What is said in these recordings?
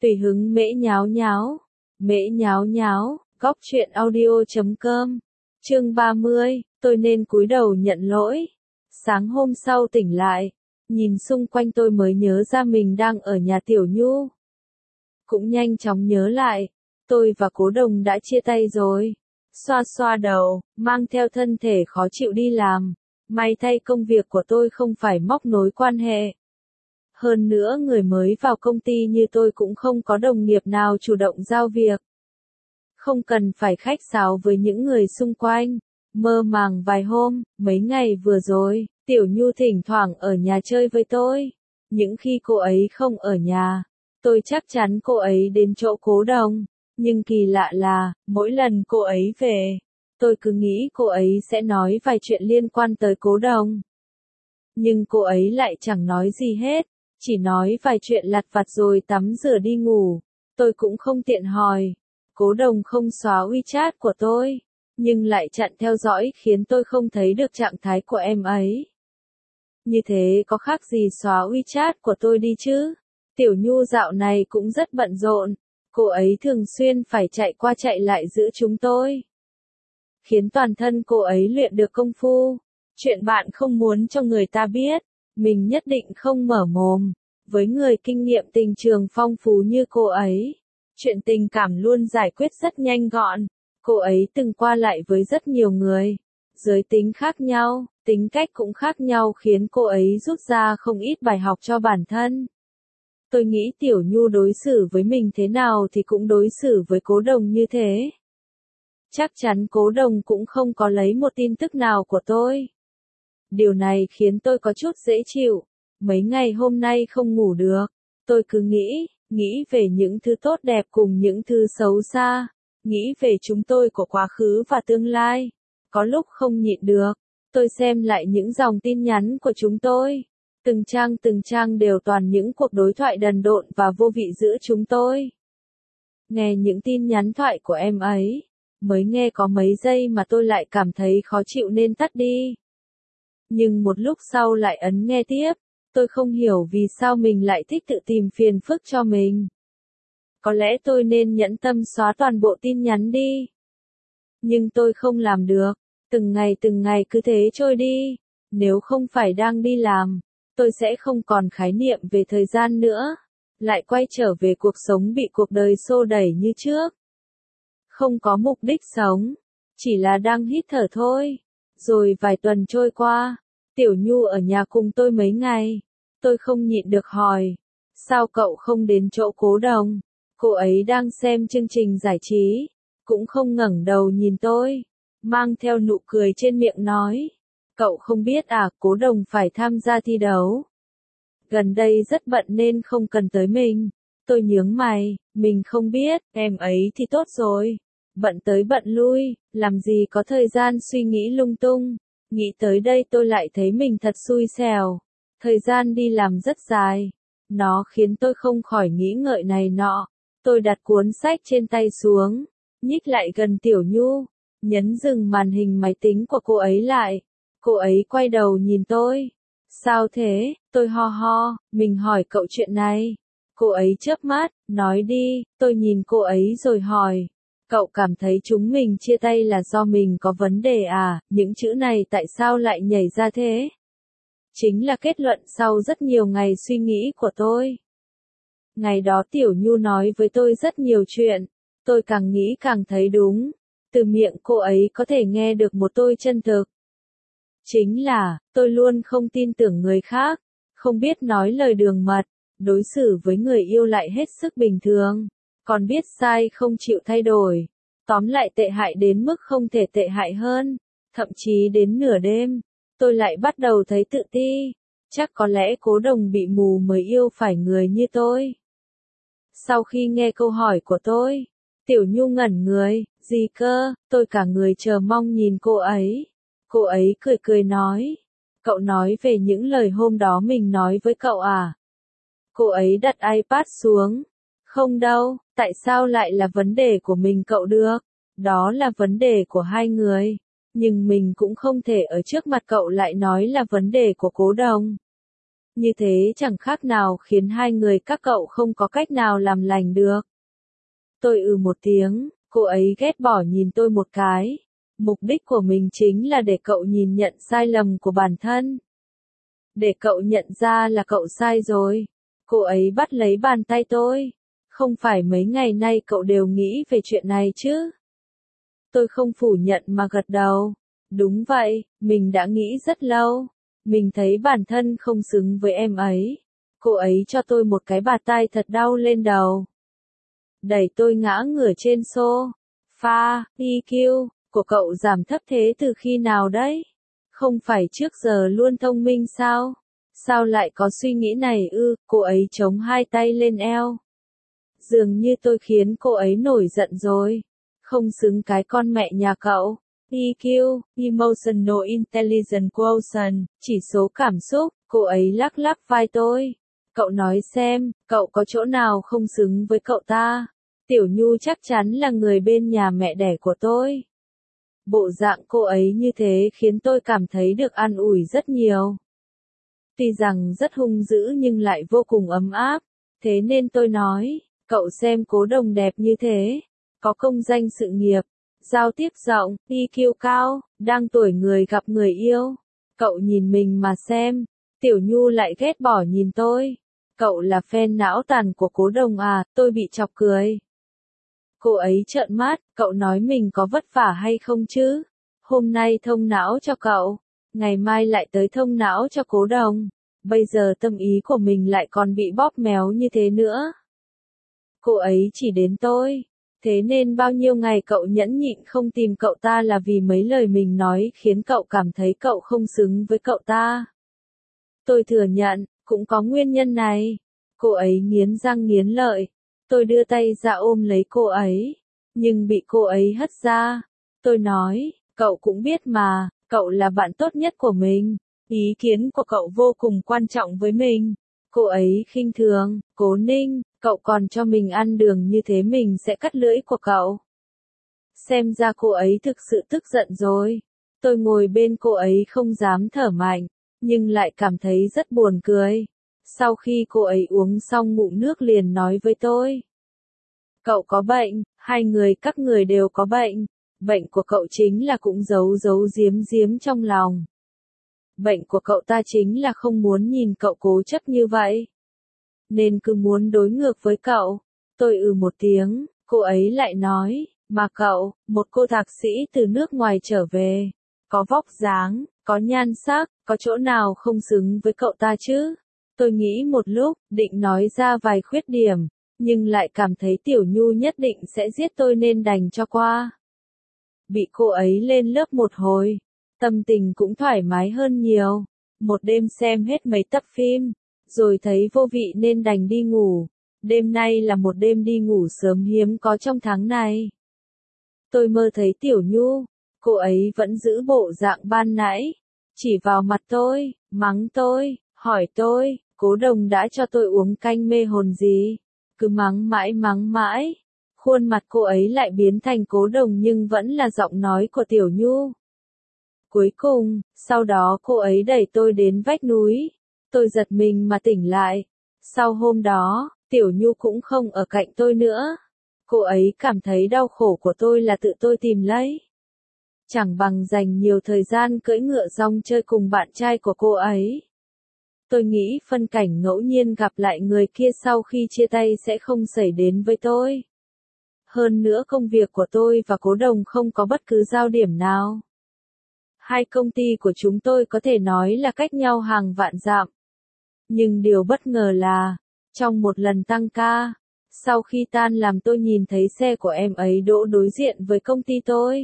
Tùy hứng mễ nháo nháo, góc truyện audio.com, chương 30, tôi nên cúi đầu nhận lỗi. Sáng hôm sau tỉnh lại, nhìn xung quanh tôi mới nhớ ra mình đang ở nhà Tiểu Nhu. Cũng nhanh chóng nhớ lại, tôi và Cố Đồng đã chia tay rồi. Xoa xoa đầu, mang theo thân thể khó chịu đi làm. May thay công việc của tôi không phải móc nối quan hệ. Hơn nữa người mới vào công ty như tôi cũng không có đồng nghiệp nào chủ động giao việc. Không cần phải khách sáo với những người xung quanh. Mơ màng vài hôm, mấy ngày vừa rồi, Tiểu Nhu thỉnh thoảng ở nhà chơi với tôi. Những khi cô ấy không ở nhà, tôi chắc chắn cô ấy đến chỗ Cố Đồng. Nhưng kỳ lạ là, mỗi lần cô ấy về, tôi cứ nghĩ cô ấy sẽ nói vài chuyện liên quan tới Cố Đồng. Nhưng cô ấy lại chẳng nói gì hết, chỉ nói vài chuyện lặt vặt rồi tắm rửa đi ngủ. Tôi cũng không tiện hỏi. Cố Đồng không xóa WeChat của tôi, nhưng lại chặn theo dõi khiến tôi không thấy được trạng thái của em ấy. Như thế có khác gì xóa WeChat của tôi đi chứ? Tiểu Nhu dạo này cũng rất bận rộn, cô ấy thường xuyên phải chạy qua chạy lại giữa chúng tôi. Khiến toàn thân cô ấy luyện được công phu. Chuyện bạn không muốn cho người ta biết, mình nhất định không mở mồm. Với người kinh nghiệm tình trường phong phú như cô ấy, chuyện tình cảm luôn giải quyết rất nhanh gọn. Cô ấy từng qua lại với rất nhiều người, giới tính khác nhau, tính cách cũng khác nhau khiến cô ấy rút ra không ít bài học cho bản thân. Tôi nghĩ Tiểu Nhu đối xử với mình thế nào thì cũng đối xử với Cố Đồng như thế. Chắc chắn Cố Đồng cũng không có lấy một tin tức nào của tôi. Điều này khiến tôi có chút dễ chịu. Mấy ngày hôm nay không ngủ được, tôi cứ nghĩ về những thứ tốt đẹp cùng những thứ xấu xa, nghĩ về chúng tôi của quá khứ và tương lai. Có lúc không nhịn được, tôi xem lại những dòng tin nhắn của chúng tôi. Từng trang đều toàn những cuộc đối thoại đần độn và vô vị giữa chúng tôi. Nghe những tin nhắn thoại của em ấy, mới nghe có mấy giây mà tôi lại cảm thấy khó chịu nên tắt đi. Nhưng một lúc sau lại ấn nghe tiếp, tôi không hiểu vì sao mình lại thích tự tìm phiền phức cho mình. Có lẽ tôi nên nhẫn tâm xóa toàn bộ tin nhắn đi. Nhưng tôi không làm được, từng ngày cứ thế trôi đi. Nếu không phải đang đi làm, tôi sẽ không còn khái niệm về thời gian nữa. Lại quay trở về cuộc sống bị cuộc đời xô đẩy như trước. Không có mục đích sống, chỉ là đang hít thở thôi. Rồi vài tuần trôi qua, Tiểu Nhu ở nhà cùng tôi mấy ngày. Tôi không nhịn được hỏi, sao cậu không đến chỗ Cố Đồng? Cô ấy đang xem chương trình giải trí, cũng không ngẩng đầu nhìn tôi, mang theo nụ cười trên miệng nói, cậu không biết à, Cố Đồng phải tham gia thi đấu. Gần đây rất bận nên không cần tới mình. Tôi nhướng mày, mình không biết, em ấy thì tốt rồi. Bận tới bận lui, làm gì có thời gian suy nghĩ lung tung. Nghĩ tới đây tôi lại thấy mình thật xui xẻo. Thời gian đi làm rất dài. Nó khiến tôi không khỏi nghĩ ngợi này nọ. Tôi đặt cuốn sách trên tay xuống, nhích lại gần Tiểu Nhu, nhấn dừng màn hình máy tính của cô ấy lại. Cô ấy quay đầu nhìn tôi. Sao thế? Tôi ho, mình hỏi cậu chuyện này. Cô ấy chớp mắt, nói đi. Tôi nhìn cô ấy rồi hỏi. Cậu cảm thấy chúng mình chia tay là do mình có vấn đề à? Những chữ này tại sao lại nhảy ra thế? Chính là kết luận sau rất nhiều ngày suy nghĩ của tôi. Ngày đó Tiểu Nhu nói với tôi rất nhiều chuyện. Tôi càng nghĩ càng thấy đúng. Từ miệng cô ấy có thể nghe được một tôi chân thực. Chính là, tôi luôn không tin tưởng người khác. Không biết nói lời đường mật. Đối xử với người yêu lại hết sức bình thường. Còn biết sai không chịu thay đổi. Tóm lại tệ hại đến mức không thể tệ hại hơn. Thậm chí đến nửa đêm, tôi lại bắt đầu thấy tự ti. Chắc có lẽ Cố Đồng bị mù mới yêu phải người như tôi. Sau khi nghe câu hỏi của tôi, Tiểu Nhu ngẩn người, gì cơ, tôi cả người chờ mong nhìn cô ấy. Cô ấy cười nói, cậu nói về những lời hôm đó mình nói với cậu à? Cô ấy đặt iPad xuống. Không đâu, tại sao lại là vấn đề của mình cậu được? Đó là vấn đề của hai người. Nhưng mình cũng không thể ở trước mặt cậu lại nói là vấn đề của Cố Đồng. Như thế chẳng khác nào khiến hai người các cậu không có cách nào làm lành được. Tôi một tiếng, cô ấy ghét bỏ nhìn tôi một cái. Mục đích của mình chính là để cậu nhìn nhận sai lầm của bản thân. Để cậu nhận ra là cậu sai rồi. Cô ấy bắt lấy bàn tay tôi. Không phải mấy ngày nay cậu đều nghĩ về chuyện này chứ? Tôi không phủ nhận mà gật đầu. Đúng vậy, mình đã nghĩ rất lâu. Mình thấy bản thân không xứng với em ấy. Cô ấy cho tôi một cái bạt tai thật đau lên đầu. Đẩy tôi ngã ngửa trên sofa. EQ của cậu giảm thấp thế từ khi nào đấy? Không phải trước giờ luôn thông minh sao? Sao lại có suy nghĩ này ư? Cô ấy chống hai tay lên eo. Dường như tôi khiến cô ấy nổi giận rồi. Không xứng cái con mẹ nhà cậu. EQ, Emotional Intelligence Quotient, chỉ số cảm xúc. Cô ấy lắc lắc vai tôi. Cậu nói xem, cậu có chỗ nào không xứng với cậu ta? Tiểu Nhu chắc chắn là người bên nhà mẹ đẻ của tôi. Bộ dạng cô ấy như thế khiến tôi cảm thấy được an ủi rất nhiều. Tuy rằng rất hung dữ nhưng lại vô cùng ấm áp. Thế nên tôi nói, cậu xem Cố Đồng đẹp như thế. Có công danh sự nghiệp, giao tiếp rộng, EQ cao, đang tuổi người gặp người yêu. Cậu nhìn mình mà xem. Tiểu Nhu lại ghét bỏ nhìn tôi. Cậu là fan não tàn của Cố Đồng à? Tôi bị chọc cười. Cô ấy trợn mắt, cậu nói mình có vất vả hay không chứ? Hôm nay thông não cho cậu, ngày mai lại tới thông não cho Cố Đồng. Bây giờ tâm ý của mình lại còn bị bóp méo như thế nữa. Cô ấy chỉ đến tôi. Thế nên bao nhiêu ngày cậu nhẫn nhịn không tìm cậu ta là vì mấy lời mình nói khiến cậu cảm thấy cậu không xứng với cậu ta. Tôi thừa nhận, cũng có nguyên nhân này. Cô ấy nghiến răng nghiến lợi. Tôi đưa tay ra ôm lấy cô ấy, nhưng bị cô ấy hất ra. Tôi nói, cậu cũng biết mà, cậu là bạn tốt nhất của mình. Ý kiến của cậu vô cùng quan trọng với mình. Cô ấy khinh thường, Cố Ninh, cậu còn cho mình ăn đường như thế mình sẽ cắt lưỡi của cậu. Xem ra cô ấy thực sự tức giận rồi. Tôi ngồi bên cô ấy không dám thở mạnh, nhưng lại cảm thấy rất buồn cười. Sau khi cô ấy uống xong ngụm nước liền nói với tôi. Cậu có bệnh, hai người các người đều có bệnh. Bệnh của cậu chính là cũng giấu giấu giếm giếm trong lòng. Bệnh của cậu ta chính là không muốn nhìn cậu cố chấp như vậy. Nên cứ muốn đối ngược với cậu. Tôi một tiếng, cô ấy lại nói, mà cậu, một cô thạc sĩ từ nước ngoài trở về. Có vóc dáng, có nhan sắc, có chỗ nào không xứng với cậu ta chứ? Tôi nghĩ một lúc, định nói ra vài khuyết điểm, nhưng lại cảm thấy Tiểu Nhu nhất định sẽ giết tôi nên đành cho qua. Bị cô ấy lên lớp một hồi, tâm tình cũng thoải mái hơn nhiều. Một đêm xem hết mấy tập phim, rồi thấy vô vị nên đành đi ngủ. Đêm nay là một đêm đi ngủ sớm hiếm có trong tháng này. Tôi mơ thấy Tiểu Nhu, cô ấy vẫn giữ bộ dạng ban nãy, chỉ vào mặt tôi, mắng tôi, hỏi tôi, Cố Đồng đã cho tôi uống canh mê hồn gì? Cứ mắng mãi. Khuôn mặt cô ấy lại biến thành Cố Đồng nhưng vẫn là giọng nói của Tiểu Nhu. Cuối cùng, sau đó cô ấy đẩy tôi đến vách núi. Tôi giật mình mà tỉnh lại. Sau hôm đó, Tiểu Nhu cũng không ở cạnh tôi nữa. Cô ấy cảm thấy đau khổ của tôi là tự tôi tìm lấy. Chẳng bằng dành nhiều thời gian cưỡi ngựa rong chơi cùng bạn trai của cô ấy. Tôi nghĩ phân cảnh ngẫu nhiên gặp lại người kia sau khi chia tay sẽ không xảy đến với tôi. Hơn nữa công việc của tôi và Cố Đồng không có bất cứ giao điểm nào. Hai công ty của chúng tôi có thể nói là cách nhau hàng vạn dặm. Nhưng điều bất ngờ là, trong một lần tăng ca, sau khi tan làm tôi nhìn thấy xe của em ấy đỗ đối diện với công ty tôi.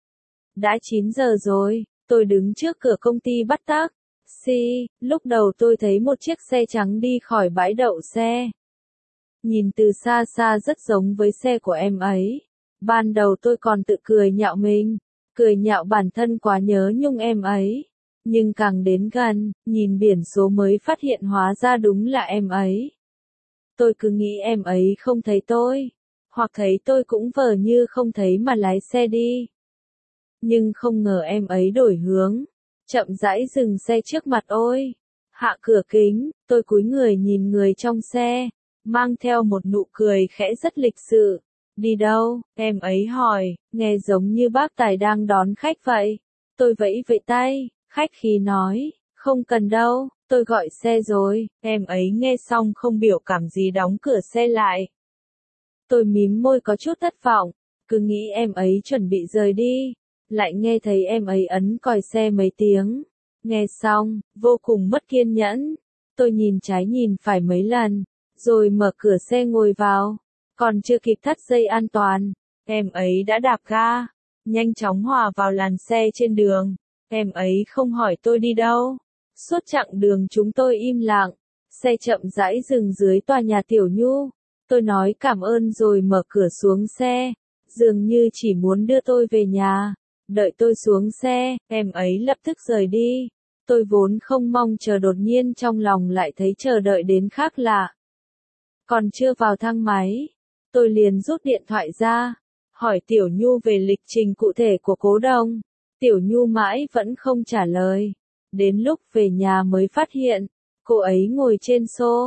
Đã 9 giờ rồi, tôi đứng trước cửa công ty bắt taxi, lúc đầu tôi thấy một chiếc xe trắng đi khỏi bãi đậu xe. Nhìn từ xa xa rất giống với xe của em ấy. Ban đầu tôi còn tự cười nhạo mình, cười nhạo bản thân quá nhớ nhung em ấy. Nhưng càng đến gần, nhìn biển số mới phát hiện hóa ra đúng là em ấy. Tôi cứ nghĩ em ấy không thấy tôi, hoặc thấy tôi cũng vờ như không thấy mà lái xe đi. Nhưng không ngờ em ấy đổi hướng, chậm rãi dừng xe trước mặt ôi. Hạ cửa kính, tôi cúi người nhìn người trong xe, mang theo một nụ cười khẽ rất lịch sự. Đi đâu? Em ấy hỏi, nghe giống như bác tài đang đón khách vậy. Tôi vẫy vẫy tay, khách khí nói, không cần đâu, tôi gọi xe rồi. Em ấy nghe xong không biểu cảm gì đóng cửa xe lại. Tôi mím môi có chút thất vọng, cứ nghĩ em ấy chuẩn bị rời đi, lại nghe thấy em ấy ấn còi xe mấy tiếng. Nghe xong, vô cùng mất kiên nhẫn. Tôi nhìn trái nhìn phải mấy lần, rồi mở cửa xe ngồi vào. Còn chưa kịp thắt dây an toàn, em ấy đã đạp ga, nhanh chóng hòa vào làn xe trên đường. Em ấy không hỏi tôi đi đâu. Suốt chặng đường chúng tôi im lặng, xe chậm rãi dừng dưới tòa nhà Tiểu Nhu. Tôi nói cảm ơn rồi mở cửa xuống xe, dường như chỉ muốn đưa tôi về nhà. Đợi tôi xuống xe, em ấy lập tức rời đi. Tôi vốn không mong chờ đột nhiên trong lòng lại thấy chờ đợi đến khác lạ. Còn chưa vào thang máy, tôi liền rút điện thoại ra, hỏi Tiểu Nhu về lịch trình cụ thể của Cố Đồng. Tiểu Nhu mãi vẫn không trả lời. Đến lúc về nhà mới phát hiện, cô ấy ngồi trên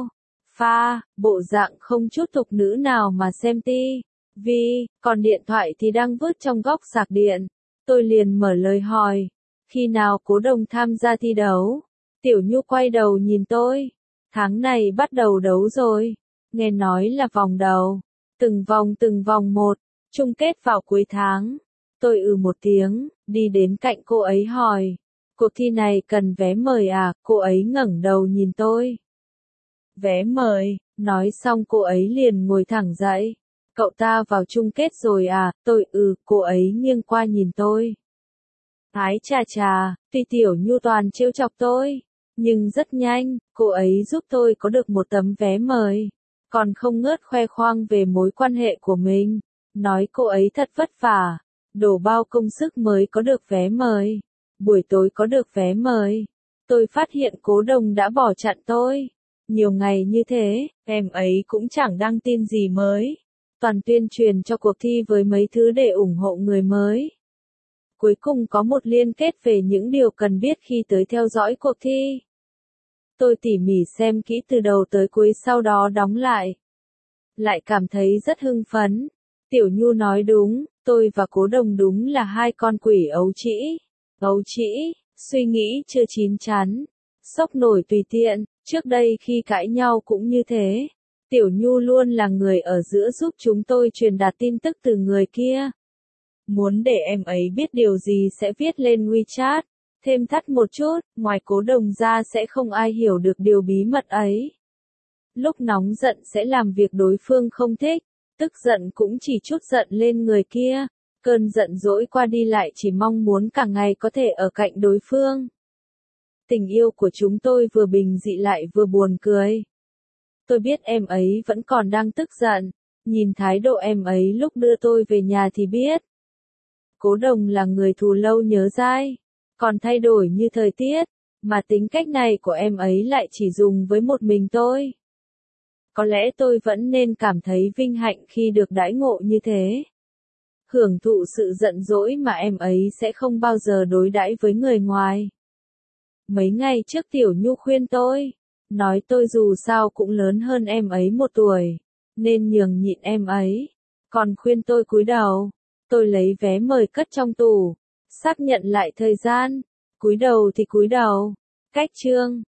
sofa, bộ dạng không chút tục nữ nào mà xem tivi, còn điện thoại thì đang vứt trong góc sạc điện. Tôi liền mở lời hỏi, khi nào Cố Đồng tham gia thi đấu? Tiểu Nhu quay đầu nhìn tôi, tháng này bắt đầu đấu rồi, nghe nói là vòng đầu, từng vòng một, chung kết vào cuối tháng. Tôi một tiếng, đi đến cạnh cô ấy hỏi, cuộc thi này cần vé mời à? Cô ấy ngẩng đầu nhìn tôi. Vé mời, nói xong cô ấy liền ngồi thẳng dậy. Cậu ta vào chung kết rồi à? Tôi cô ấy nghiêng qua nhìn tôi. Ái chà, tuy Tiểu Nhu toàn trêu chọc tôi, nhưng rất nhanh, cô ấy giúp tôi có được một tấm vé mời, còn không ngớt khoe khoang về mối quan hệ của mình, nói cô ấy thật vất vả, đổ bao công sức mới có được vé mời, buổi tối có được vé mời. Tôi phát hiện Cố Đồng đã bỏ chặn tôi. Nhiều ngày như thế, em ấy cũng chẳng đăng tin gì mới, toàn tuyên truyền cho cuộc thi với mấy thứ để ủng hộ người mới. Cuối cùng có một liên kết về những điều cần biết khi tới theo dõi cuộc thi. Tôi tỉ mỉ xem kỹ từ đầu tới cuối sau đó đóng lại. Lại cảm thấy rất hưng phấn. Tiểu Nhu nói đúng, tôi và Cố Đồng đúng là hai con quỷ ấu trĩ. Ấu trĩ, suy nghĩ chưa chín chắn, sốc nổi tùy tiện, trước đây khi cãi nhau cũng như thế. Tiểu Nhu luôn là người ở giữa giúp chúng tôi truyền đạt tin tức từ người kia. Muốn để em ấy biết điều gì sẽ viết lên WeChat, thêm thắt một chút, ngoài Cố Đồng ra sẽ không ai hiểu được điều bí mật ấy. Lúc nóng giận sẽ làm việc đối phương không thích, tức giận cũng chỉ chút giận lên người kia, cơn giận dỗi qua đi lại chỉ mong muốn cả ngày có thể ở cạnh đối phương. Tình yêu của chúng tôi vừa bình dị lại vừa buồn cười. Tôi biết em ấy vẫn còn đang tức giận, nhìn thái độ em ấy lúc đưa tôi về nhà thì biết. Cố Đồng là người thù lâu nhớ dai, còn thay đổi như thời tiết, mà tính cách này của em ấy lại chỉ dùng với một mình tôi. Có lẽ tôi vẫn nên cảm thấy vinh hạnh khi được đãi ngộ như thế. Hưởng thụ sự giận dỗi mà em ấy sẽ không bao giờ đối đãi với người ngoài. Mấy ngày trước Tiểu Nhu khuyên tôi, nói tôi dù sao cũng lớn hơn em ấy 1 tuổi, nên nhường nhịn em ấy, còn khuyên tôi cúi đầu. Tôi lấy vé mời cất trong tủ, xác nhận lại thời gian, cúi đầu thì cúi đầu. Cách chương